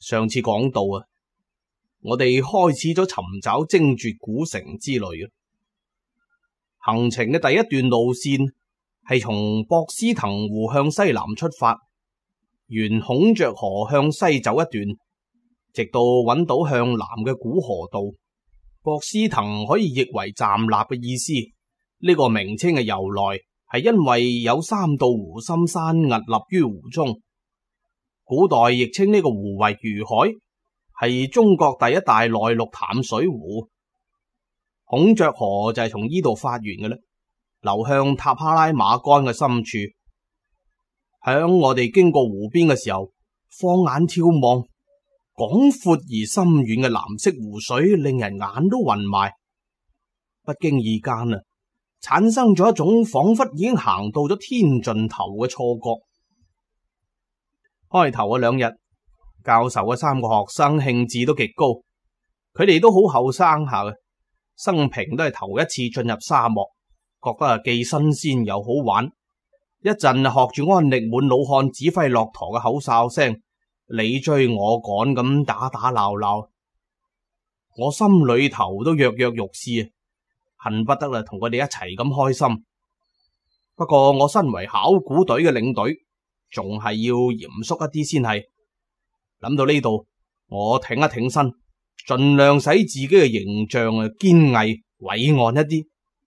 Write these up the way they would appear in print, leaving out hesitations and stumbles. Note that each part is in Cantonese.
上次講到啊，我哋開始咗尋找精絕古城之旅啊。行程嘅第一段路線係從博斯騰湖向西南出發，沿孔雀河向西走一段，直到揾到向南嘅古河道。博斯騰可以譯為站立嘅意思，呢個名稱嘅由來係因為有3道湖心山屹立於湖中。古代亦稱呢個湖為魚海，係中國第一大內陸淡水湖。孔雀河就係從呢度發源嘅啦，流向塔哈拉馬干嘅深處。響我哋經過湖邊嘅時候，放眼眺望，廣闊而深遠嘅藍色湖水令人眼都暈埋。不經意間啊，產生咗一種仿佛已經行到咗天盡頭嘅錯覺。開頭嘅2日，教授嘅3個學生興致都極高，佢哋都好後生下嘅，生平都係頭一次進入沙漠，覺得既新鮮又好玩。一陣學住安力滿老漢指揮駱駝嘅口哨聲，你追我趕咁打打鬧鬧，我心裏頭都躍躍欲試啊，恨不得啦同佢哋一齊咁開心。不過我身為考古隊嘅領隊，仲係要嚴肅一啲先係。諗到呢度，我挺一挺身，盡量使自己嘅形象堅毅偉岸一啲。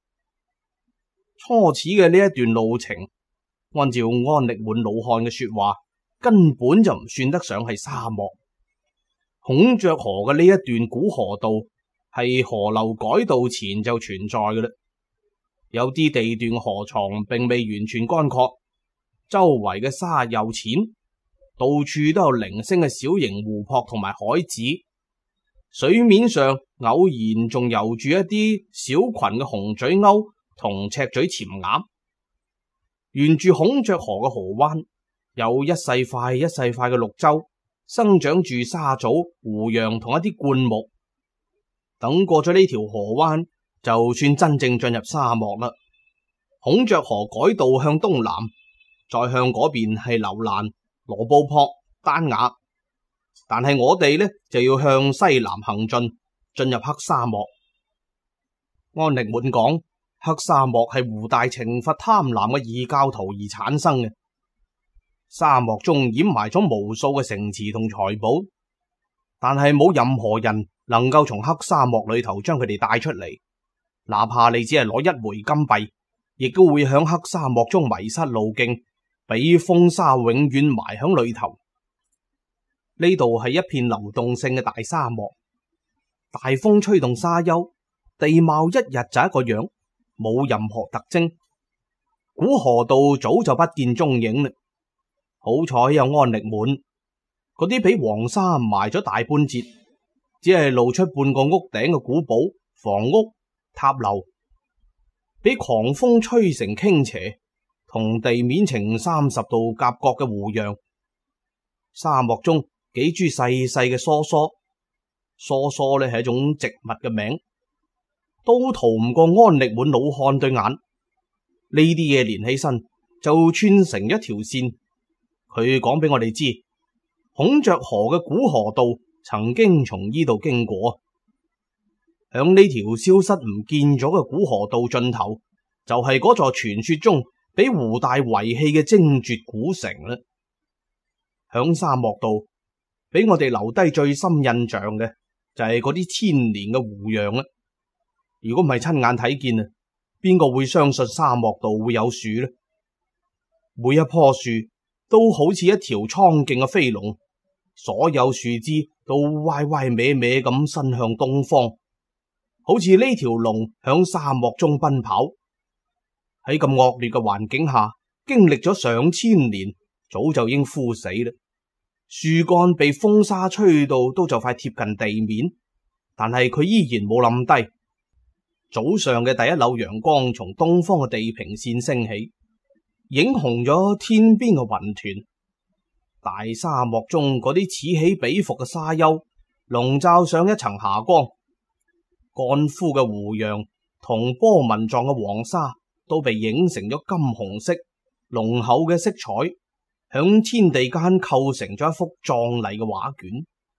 初始嘅呢一段路程，按照安力滿老漢嘅說話，根本就唔算得上係沙漠。孔雀河嘅呢一段古河道係河流改道前就存在嘅啦，有啲地段河床並未完全乾涸，周圍嘅沙又淺，到處都有零星嘅小型湖泊同埋海子，水面上偶然仲游住一啲小群嘅紅嘴鷗同赤嘴潛鴨。沿住孔雀河嘅河灣，有一細塊一細塊嘅綠洲，生長住沙棗、胡楊同一啲灌木。等過咗呢條河灣，就算真正進入沙漠啦。孔雀河改道向東南，再向嗰邊係樓蘭、羅布泊、丹雅，但係我哋呢就要向西南行進入黑沙漠。安力滿講，黑沙漠係胡大懲罰貪婪嘅異教徒而產生嘅。沙漠中掩埋咗無數嘅城池同財寶，但係冇任何人能夠從黑沙漠裏頭將佢哋帶出嚟，哪怕你只係攞1枚金幣，亦都會響黑沙漠中迷失路徑，俾風沙永遠埋響裏頭。呢度係一片流動性嘅大沙漠，大風吹動沙丘，地貌一日就一個樣，冇任何特徵。古河道早就不見蹤影啦。好彩有安力滿，嗰啲俾黃沙埋咗大半截，只係露出半個屋頂嘅古堡、房屋、塔樓，俾狂風吹成傾斜，同地面呈30度夾角嘅湖洋。沙漠中幾株細細嘅梭梭，梭梭呢係一種植物嘅名，都逃唔過安力滿老漢對眼。呢啲嘢連起身就串成一條線。佢講俾我哋知，孔雀河嘅古河道曾經從呢度經過。響呢條消失唔見咗嘅古河道盡頭，就係嗰座傳說中俾胡大遺棄嘅精絕古城啦。響沙漠度，俾我哋留低最深印象嘅就係嗰啲千年嘅胡楊啦。如果唔係親眼睇見啊，邊個會相信沙漠度會有樹呢？每一棵樹都好似一條蒼勁嘅飛龍，所有樹枝都歪歪歪歪咁伸向東方，好似呢條龍響沙漠中奔跑。喺咁惡劣嘅環境下，經歷咗上千年，早就已經枯死啦。樹幹被風沙吹到都就快貼近地面，但係佢依然冇冧低。早上嘅第一縷陽光從東方嘅地平線升起，映紅咗天邊嘅雲團。大沙漠中嗰啲此起彼伏嘅沙丘，籠罩上一層霞光。乾枯嘅湖洋同波紋狀嘅黃沙都被映成咗金紅色，濃厚嘅色彩，響天地間構成咗一幅壯麗嘅畫卷。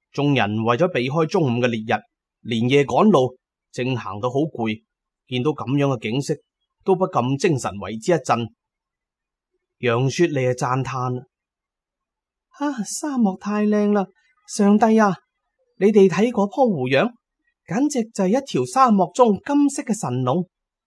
眾人為咗避開中午嘅烈日，連夜趕路，正行到好攰，見到咁樣嘅景色，都不禁精神為之一振。楊雪莉就讚嘆：沙漠太靚啦！上帝啊，你哋睇嗰棵胡楊，簡直就係一條沙漠中金色嘅神龍。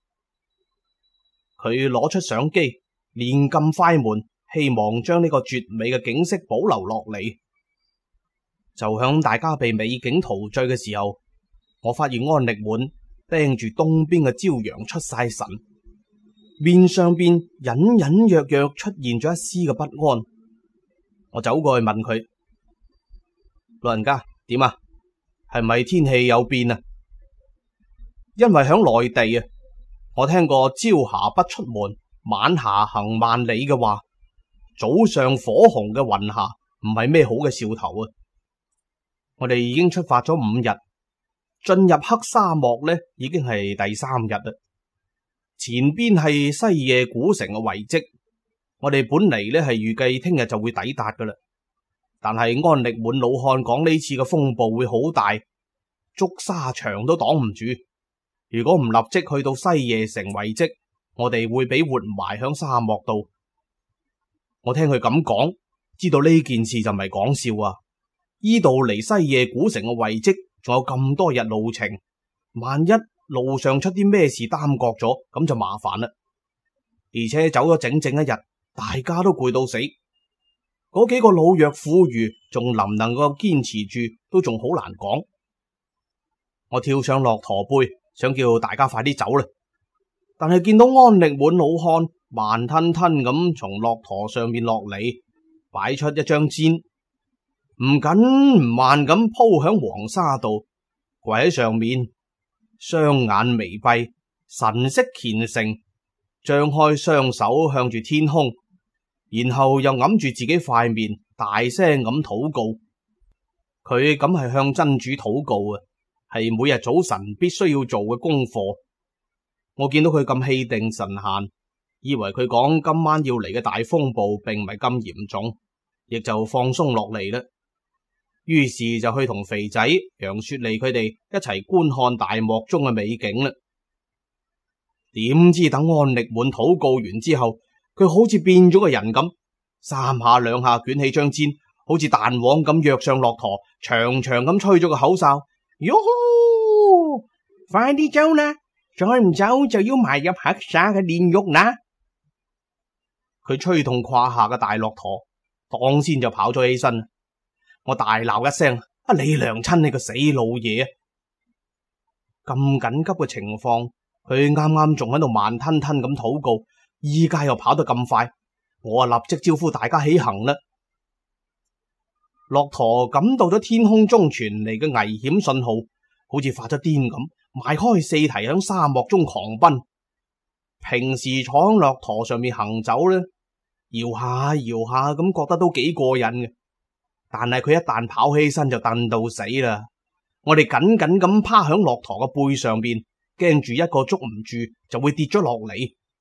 佢攞出相機，連撳快門，希望將呢個絕美嘅景色保留落嚟。就響大家被美景陶醉嘅時候，我發現安力滿盯住東邊嘅朝陽出晒神，面上邊隱隱約約出現咗一絲嘅不安。我走過去問佢：老人家，點啊？係咪天氣有變啊？因為響內地啊，我聽過朝霞不出門，晚霞行萬里嘅話，早上火紅嘅雲霞唔係咩好嘅兆頭啊！我哋已經出發咗5日，進入黑沙漠呢已經係第3日啦。前邊係西夜古城嘅遺跡，我哋本嚟呢係預計聽日就會抵達噶啦。但係安力滿老漢講呢次嘅風暴會好大，築沙牆都擋唔住。如果唔立即去到西夜城遺跡，我哋會俾活埋響沙漠度。我聽佢咁講，知道呢件事就唔係講笑啊！依度離西夜古城嘅遺跡仲有咁多日路程，萬一路上出啲咩事耽擱咗，咁就麻煩啦。而且走咗整整1日，大家都攰到死，嗰幾個老弱婦孺仲能唔能夠堅持住，都仲好難講。我跳上駱駝背，想叫大家快啲走啦，但係見到安力滿老漢慢吞吞咁從駱駝上面落嚟，擺出一張氈，唔緊唔慢咁鋪響黃沙度，跪喺上面，雙眼微閉，神色虔誠，張開雙手向住天空，然後又揞住自己塊面，大聲咁禱告。佢咁係向真主禱告啊，係每日早晨必須要做嘅功課。我見到佢咁氣定神閒，以為佢講今晚要嚟嘅大風暴並唔係咁嚴重，亦就放鬆落嚟啦。於是就去同肥仔、楊雪莉佢哋一齊觀看大漠中嘅美景啦。點知等安力滿禱告完之後，佢好似變咗個人咁，3下2下捲起張氈，好似彈簧咁躍上駱駝，長長咁吹咗個口哨。喲呼！快啲走啦！再唔走就要埋入黑沙嘅煉獄啦！佢吹動胯下嘅大駱駝，當先就跑咗起身。我大鬧一聲：你娘親你個死老嘢！咁緊急嘅情況，佢啱啱仲喺度慢吞吞咁禱告，依家又跑得咁快，我立即招呼大家起行啦。駱駝感到咗天空中傳嚟嘅危險信號，好似發咗癲咁，邁開四蹄響沙漠中狂奔。平時坐喺駱駝上面行走呢，搖下搖下咁，覺得都幾過癮嘅。但係佢一旦跑起身就蹬到死啦。我哋緊緊咁趴響駱駝嘅背上邊，驚住一個捉唔住就會跌咗落嚟。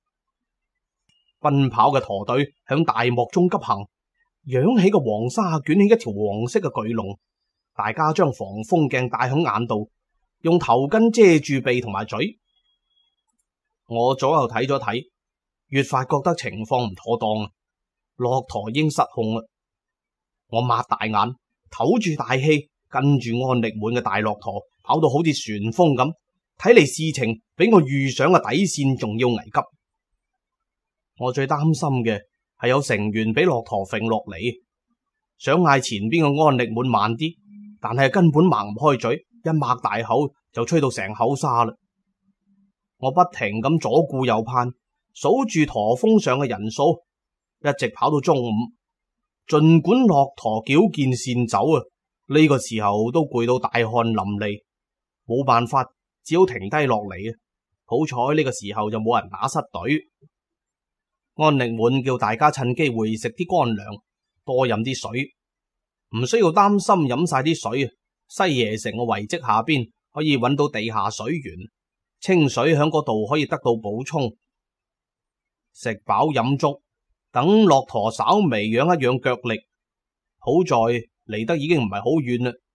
奔跑嘅駝隊響大漠中急行，揚起個黃沙捲起一條黃色嘅巨龍。大家將防風鏡戴響眼度，用頭巾遮住鼻同埋嘴。我左右睇咗睇，越發覺得情況唔妥當，駱駝已經失控啦。我擘大眼，唞住大氣，跟住安力滿嘅大駱駝跑到好似旋風咁，睇嚟事情比我預想嘅底線仲要危急。我最擔心嘅係有成員俾駱駝揈落嚟，想嗌前邊嘅安力滿慢啲，但係根本擘唔開嘴，一擘大口就吹到成口沙啦。我不停咁左顧右盼，數住駝峰上嘅人數，一直跑到中午。盡管駱駝矯健善走啊，呢個時候都攰到大汗淋漓，冇辦法，只好停低落嚟啊。好彩呢個時候就冇人打失隊。安力滿叫大家趁機會食啲乾糧，多飲啲水，唔需要擔心飲晒啲水。西耶城嘅遺跡下邊可以揾到地下水源，清水響嗰度可以得到補充。食飽飲足，等駱駝稍微養一養腳力。好在離得已經唔係好遠啦，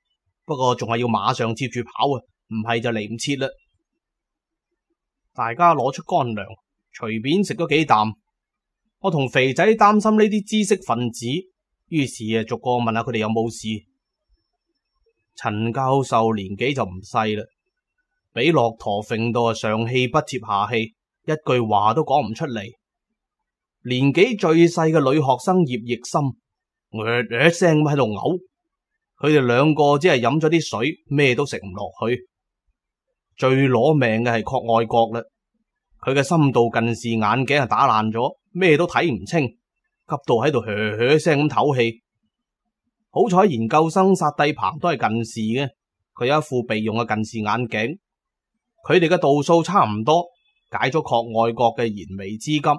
不過仲係要馬上接住跑啊，唔係就嚟唔切啦。大家攞出乾糧，隨便食咗幾啖。我同肥仔擔心呢啲知識分子，於是逐個問下佢哋有冇事。陳教授年紀就唔細啦，俾駱駝揈到上氣不接下氣，一句話都講唔出嚟。年紀最細嘅女學生葉奕心，一聲咁喺度嘔。佢哋兩個只係飲咗啲水，咩都食唔落去。最攞命嘅係郝愛國啦，佢嘅深度近視眼鏡係打爛咗，咩都睇唔清，急到喺度噓聲咁唞氣。好彩研究生薩蒂鵬都係近視嘅，佢有一副備用嘅近視眼鏡。佢哋嘅度數差唔多，解咗郝愛國嘅燃眉之急。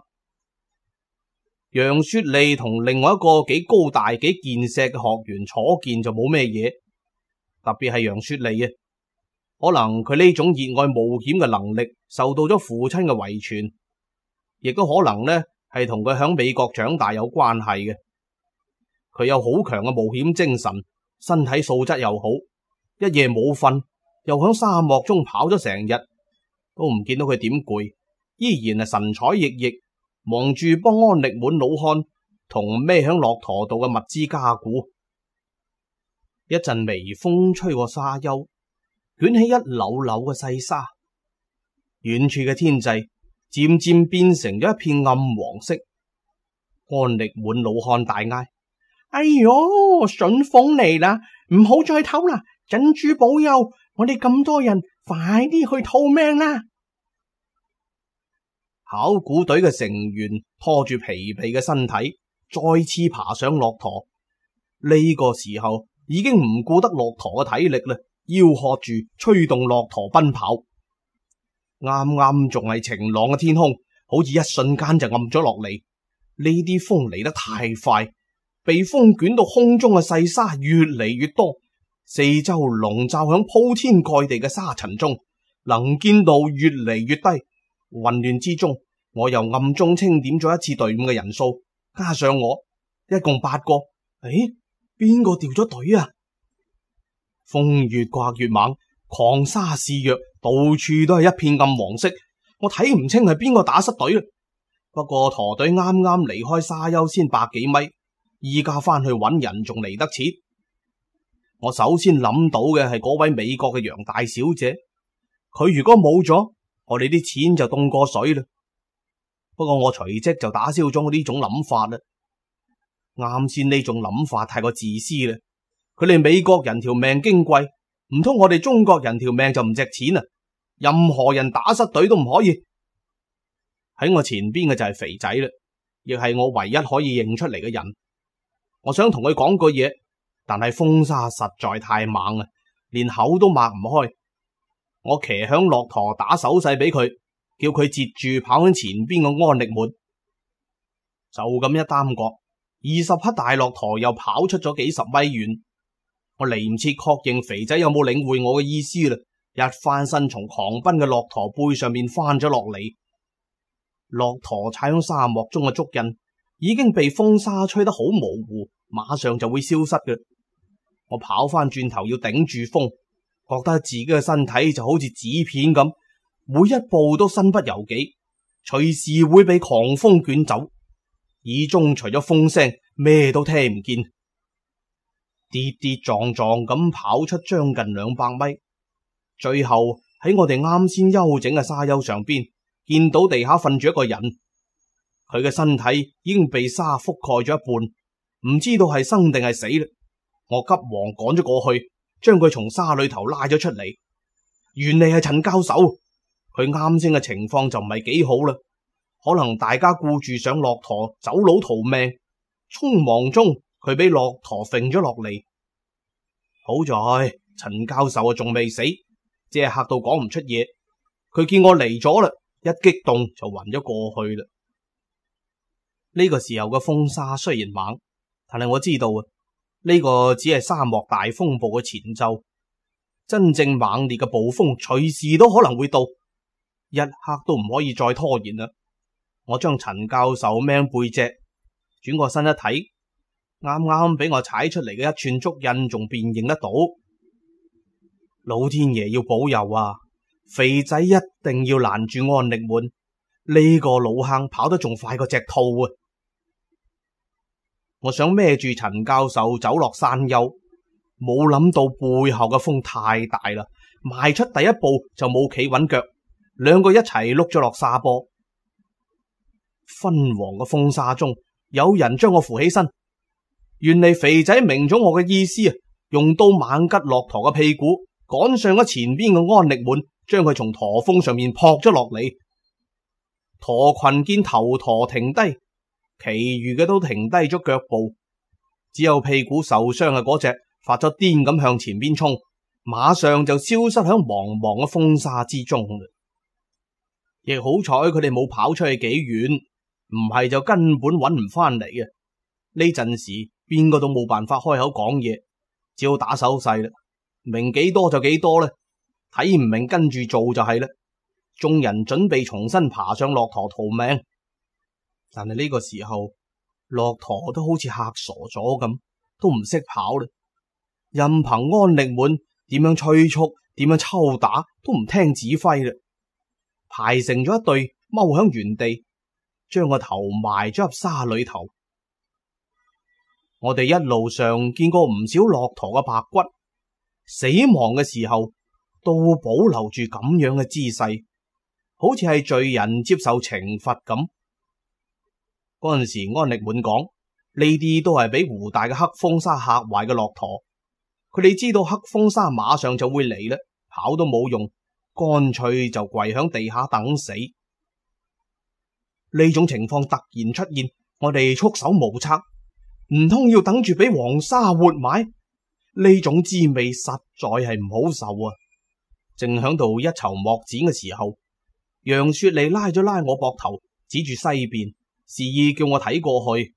楊雪莉同另外一個幾高大幾健碩嘅學員楚健就冇咩嘢，特別係楊雪莉啊，可能佢呢種熱愛冒險嘅能力受到咗父親嘅遺傳，亦都可能呢係同佢響美國長大有關係嘅。佢有好強嘅冒險精神，身體素質又好，一夜冇瞓，又響沙漠中跑咗成日，都唔見到佢點攰，依然係神采奕奕，忙住幫安力滿老漢同孭響駱駝度嘅物資加固。一陣微風吹過沙丘，捲起一縷縷嘅細沙，遠處嘅天際漸漸變成咗一片暗黃色。安力滿老漢大嗌：哎喲，順風嚟啦，唔好再偷啦！珍珠保佑，我哋咁多人，快啲去逃命啦！考古隊嘅成員拖住疲憊嘅身體，再次爬上駱駝。呢個時候已經唔顧得駱駝嘅體力啦，吆喝住催動駱駝奔跑。啱啱仲係晴朗嘅天空，好似一瞬間就暗咗落嚟。呢啲風嚟得太快，被風捲到空中嘅細沙越嚟越多，四周籠罩響鋪天蓋地嘅沙塵中，能見度越嚟越低。混亂之中，我又暗中清點咗一次隊伍嘅人數，加上我一共8個。邊個掉咗隊啊？風越刮越猛，狂沙肆虐，到處都係一片暗黃色，我睇唔清係邊個打失隊啦。不過駝隊啱啱離開沙丘先100幾米，依家翻去揾人仲嚟得切。我首先諗到嘅係嗰位美國嘅楊大小姐，佢如果冇咗，我哋啲錢就凍過水啦。不過我隨即就打消咗我呢種諗法啦。啱先呢種諗法太過自私啦。佢哋美國人條命矜貴，唔通我哋中國人條命就唔值錢啊？任何人打失隊都唔可以。喺我前邊嘅就係肥仔啦，亦係我唯一可以認出嚟嘅人。我想同佢講句嘢，但係風沙實在太猛啊，連口都擘唔開。我騎響駱駝打手勢俾佢，叫佢截住跑喺前邊嘅安力滿。就咁一耽擱，20匹大駱駝又跑出咗幾十米遠。我嚟唔切確認肥仔有冇領會我嘅意思啦，一翻身從狂奔嘅駱駝背上面翻咗落嚟。駱駝踩響沙漠中嘅足印已經被風沙吹得好模糊，馬上就會消失嘅。我跑翻轉頭要頂住風，覺得自己嘅身體就好似紙片咁，每一步都身不由己，隨時會被狂風捲走，耳中除咗風聲咩都聽唔見。跌跌撞撞咁跑出將近200米，最後喺我哋啱先休整嘅沙丘上邊，見到地下瞓住一個人，佢嘅身體已經被沙覆蓋咗一半，唔知道係生定係死啦。我急忙趕咗過去，將佢從沙裏頭拉咗出嚟。原嚟係陳教授，佢啱先嘅情況就唔係幾好啦，可能大家顧住上駱駝走佬逃命，匆忙中佢俾駱駝揈咗落嚟。好在陳教授仲未死，只係嚇到講唔出嘢。佢見我嚟咗啦，一激動就暈咗過去啦。呢個時候嘅風沙雖然猛，但係我知道啊，呢個只係沙漠大風暴嘅前奏，真正猛烈嘅暴風隨時都可能會到，一刻都唔可以再拖延啦。我將陳教授孭背脊，轉過身一睇，啱啱俾我踩出嚟嘅一串足印仲辨認得到， 老天爺要保佑啊！肥仔一定要攔住安力滿，呢個老坑跑得仲快過隻兔啊！我想孭住陳教授走落山丘，冇諗到背後嘅風太大啦，邁出第一步就冇企穩腳，兩個一齊碌咗落沙坡。昏黃嘅風沙中，有人將我扶起身。原嚟肥仔明咗我嘅意思啊，用刀猛吉駱駝嘅屁股，趕上咗前邊嘅安力滿，將佢從駝峰上面撲咗落嚟。駝群見頭駝停低，其餘嘅都停低咗腳步，只有屁股受傷嘅嗰隻發咗癲咁向前邊衝，馬上就消失喺茫茫嘅風沙之中。亦好彩佢哋冇跑出去幾遠，唔係就根本揾唔翻嚟嘅。呢陣時邊個都冇辦法開口講嘢，只好打手勢啦，明幾多就幾多啦，睇唔明跟住做就係啦。眾人準備重新爬上駱駝逃命，但係呢個時候駱駝都好似嚇傻咗咁，都唔識跑啦。任憑安力滿點樣催促，點樣抽打，都唔聽指揮啦。排成咗一隊，踎響原地，將個頭埋咗入沙裏頭。我哋一路上見過唔少駱駝嘅白骨，死亡嘅時候都保留住咁樣嘅姿勢，好似係罪人接受懲罰咁。嗰陣時安力滿講，呢啲都係俾胡大嘅黑風沙嚇壞嘅駱駝，佢哋知道黑風沙馬上就會嚟啦，跑都冇用，乾脆就跪響地下等死。呢種情況突然出現，我哋束手無策，唔通要等住俾黃沙活埋？呢種滋味實在係唔好受啊！正響度一籌莫展嘅時候，楊雪莉拉咗拉我膊頭，指住西邊，示意叫我睇過去。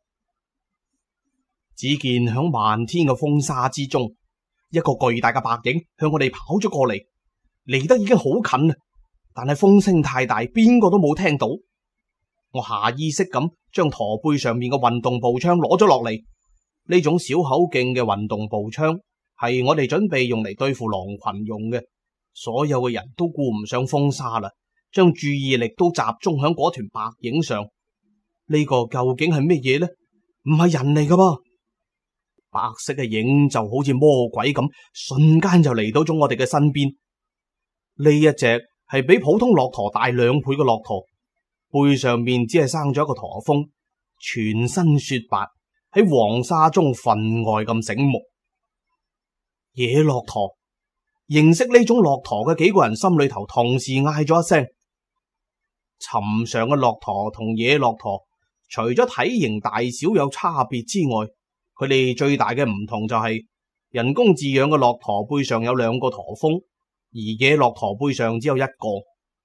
只見響漫天嘅風沙之中，一個巨大嘅白影向我哋跑咗過嚟，離得已經好近啦，但係風聲太大，邊個都冇聽到。我下意識咁將駝背上面嘅運動步槍攞咗落嚟。呢種小口徑嘅運動步槍係我哋準備用嚟對付狼群用嘅。所有嘅人都顧唔上風沙啦，將注意力都集中響嗰團白影上。呢個究竟係咩嘢呢？唔係人嚟噶噃，白色嘅影就好似魔鬼咁，瞬間就嚟到咗我哋嘅身邊。呢一隻係比普通駱駝大2倍嘅駱駝，背上面只係生咗一個駝峰，全身雪白，喺黃沙中分外咁醒目。野駱駝，認識呢種駱駝嘅幾個人心裏頭同時嗌咗一聲。尋常嘅駱駝同野駱駝，除咗體型大小有差別之外，佢哋最大嘅唔同就係人工飼養嘅駱駝背上有2個駝峰，而野駱駝背上只有1個。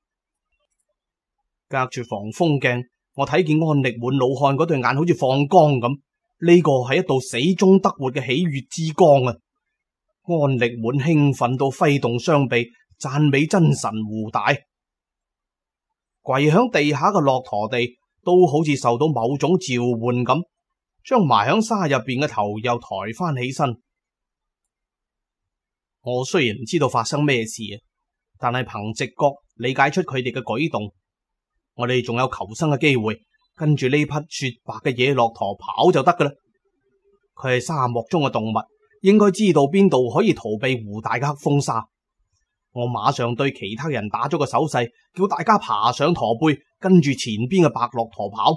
隔住防風鏡，我睇見安力滿老漢嗰對眼好似放光咁，呢個係一道死中得活嘅喜悅之光啊！安力滿興奮到揮動雙臂，讚美真神胡大。跪響地下嘅駱駝地都好似受到某種召喚咁，將埋響沙入邊嘅頭又抬翻起身。我雖然唔知道發生咩事，但係憑直覺理解出佢哋嘅舉動。我哋仲有求生嘅機會，跟住呢匹雪白嘅野駱駝跑就得噶啦。佢係沙漠中嘅動物，應該知道邊度可以逃避胡大嘅黑風沙。我馬上對其他人打咗個手勢，叫大家爬上駝背，跟住前邊嘅白駱駝跑。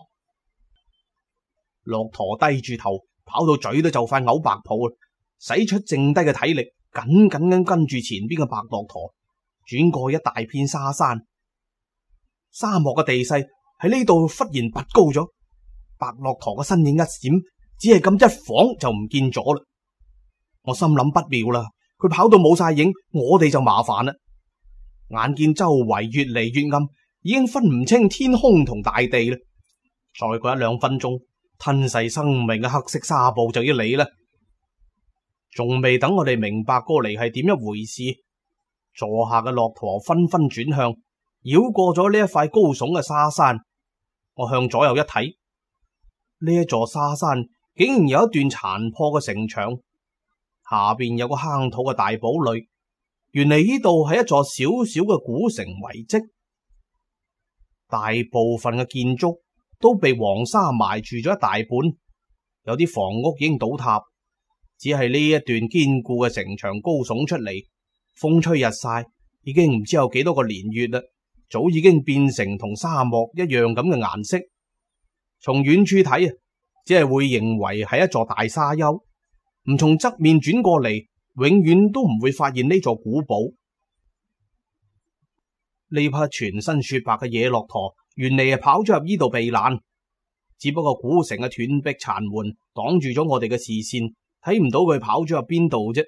駱駝低住頭，跑到嘴都就快嘔白泡啦，使出剩低嘅體力，緊緊咁跟住前邊嘅白駱駝，轉過一大片沙山。沙漠嘅地勢喺呢度忽然拔高咗，白駱駝嘅身影一閃，只係咁一晃就唔見咗啦。我心諗不妙啦，佢跑到冇晒影，我哋就麻煩啦。眼見周圍越嚟越暗，已經分唔清天空同大地啦。再過1-2分鐘，吞噬生命嘅黑色沙暴就要嚟啦。仲未等我哋明白過嚟係點一回事，坐下嘅駱駝紛紛轉向，繞過咗呢一塊高聳嘅沙山。我向左右一睇，呢一座沙山竟然有一段殘破嘅城牆，下邊有個夯土嘅大堡壘， 原嚟呢度係一座小小嘅古城遺跡，大部分嘅建築都被黃沙埋住咗一大半，有啲房屋已經倒塌，只係呢一段堅固嘅城牆高聳出嚟，風吹日曬，已經唔知有幾多個年月啦，早已經變成同沙漠一樣咁嘅顏色。從遠處睇啊，只係會認為係一座大沙丘，唔從側面轉過嚟，永遠都唔會發現呢座古堡。呢匹全身雪白嘅野駱駝原嚟係跑咗入呢度避難，只不過古城嘅斷壁殘垣擋住咗我哋嘅視線，睇唔到佢跑咗入邊度啫。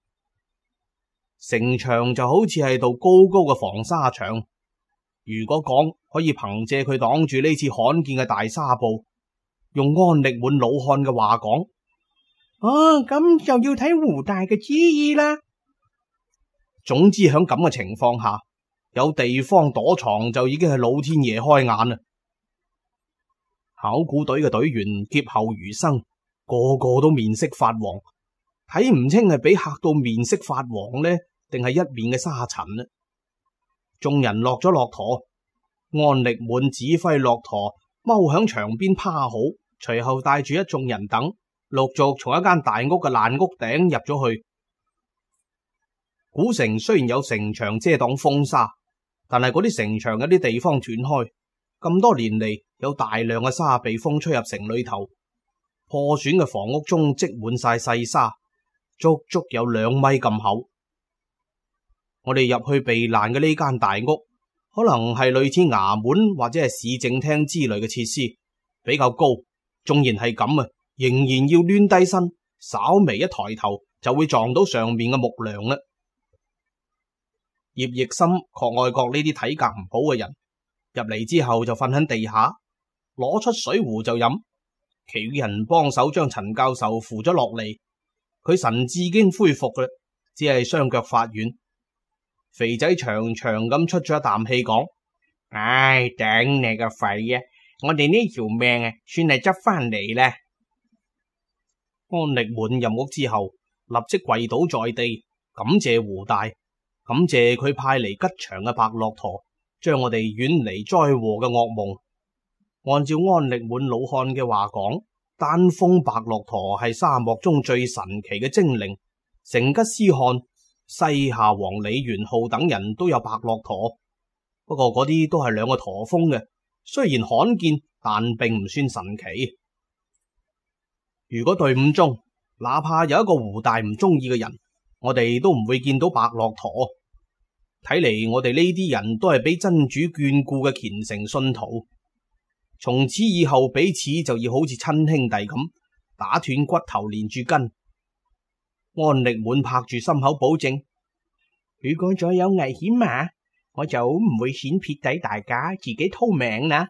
城牆就好似係道高高嘅防沙牆，如果講可以憑借佢擋住呢次罕見嘅大沙暴，用安力滿老漢嘅話講，咁就要睇胡大嘅旨意啦。總之喺咁嘅情況下，有地方躲藏就已經係老天爺開眼啦。考古隊嘅隊員劫後餘生，個個都面色發黃，睇唔清係俾嚇到面色發黃呢，定係一面嘅沙塵呢？眾人落咗駱駝，安力滿指揮駱駝踎響牆邊趴好，隨後帶住一眾人等，陸續從一間大屋嘅爛屋頂入咗去。古城雖然有城牆遮擋風沙，但係嗰啲城牆有啲地方斷開，咁多年嚟有大量嘅沙被風吹入城裏頭，破損嘅房屋中積滿晒細沙，足足有2米咁厚。我哋入去避難嘅呢間大屋，可能係類似衙門或者係市政廳之類嘅設施，比較高，縱然係咁啊，仍然要攣低身，稍微一抬頭就會撞到上面嘅木梁啦。葉奕森確愛國呢啲體格唔好嘅人，入嚟之後就瞓喺地下，攞出水壺就飲，其餘人幫手將陳教授扶咗落嚟，佢神志已經恢復啦，只係雙腳發軟。肥仔長長咁出咗一啖氣講：唉，頂你個肺啊！我哋呢條命啊，算係執翻嚟啦。安力滿入屋之後，立即跪倒在地，感謝胡大，感謝佢派嚟吉祥嘅白駱駝，將我哋遠離災禍嘅噩夢。按照安力滿老漢嘅話講，丹峰白駱駝係沙漠中最神奇嘅精靈，成吉思汗、西夏王李元昊等人都有白駱駝，不過嗰啲都係2個駝峰嘅，雖然罕見，但並唔算神奇。如果隊伍中哪怕有一個胡大唔中意嘅人，我哋都唔會見到白駱駝。睇嚟我哋呢啲人都係俾真主眷顧嘅虔誠信徒，從此以後彼此就要好似親兄弟咁，打斷骨頭連住筋。安力滿拍住心口保證，如果再有危險啊，我就唔會閃撇底大家，自己掏命啦。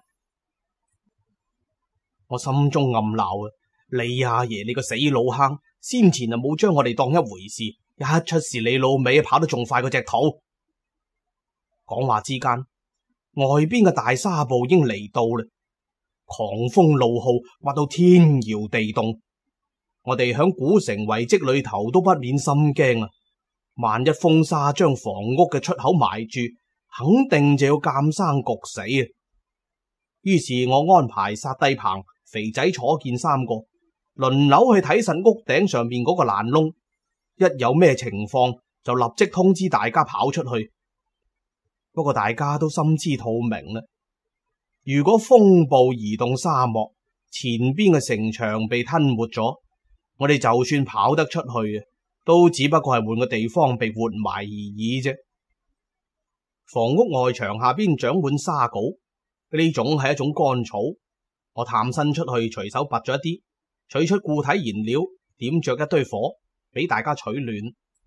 我心中暗鬧啊，李阿爺你個死老坑，先前就冇將我哋當一回事，一出事你老味跑得仲快過隻兔。講話之間，外邊嘅大沙暴已經嚟到啦，狂風怒號刮到天搖地動。我哋響古城遺跡裏頭都不免心驚啊！萬一風沙將房屋嘅出口埋住，肯定就要監生焗死啊！於是我安排薩低棚、肥仔、楚健3個輪流去睇實屋頂上面嗰個爛窿，一有咩情況就立即通知大家跑出去。不過大家都心知肚明啦，如果風暴移動沙漠，前邊嘅城牆被吞沒咗，我哋就算跑得出去，都只不過係換個地方被活埋而已啫。房屋外牆下邊長滿沙稿，呢種係一種乾草。我探身出去，隨手拔咗一啲，取出固體燃料，點着一堆火，俾大家取暖。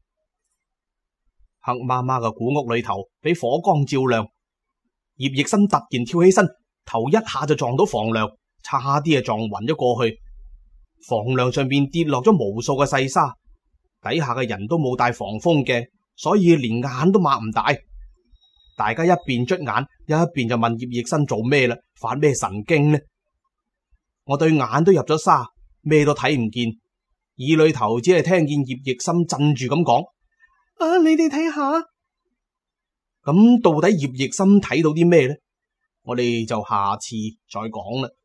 黑麻麻嘅古屋裏頭俾火光照亮，葉奕新突然跳起身，頭一下就撞到房梁，差啲就撞暈咗過去。房梁上邊跌落咗無數嘅細沙，底下嘅人都冇帶防風鏡，所以連眼都擘唔大。大家一邊捽眼，一邊就問葉奕新做咩啦，發咩神經呢？我對眼都入咗沙，咩都睇唔見，耳裏頭只係聽見葉奕新震住咁講： 啊，你哋睇下。 咁到底葉奕深睇到啲咩呢？我哋就下次再講啦。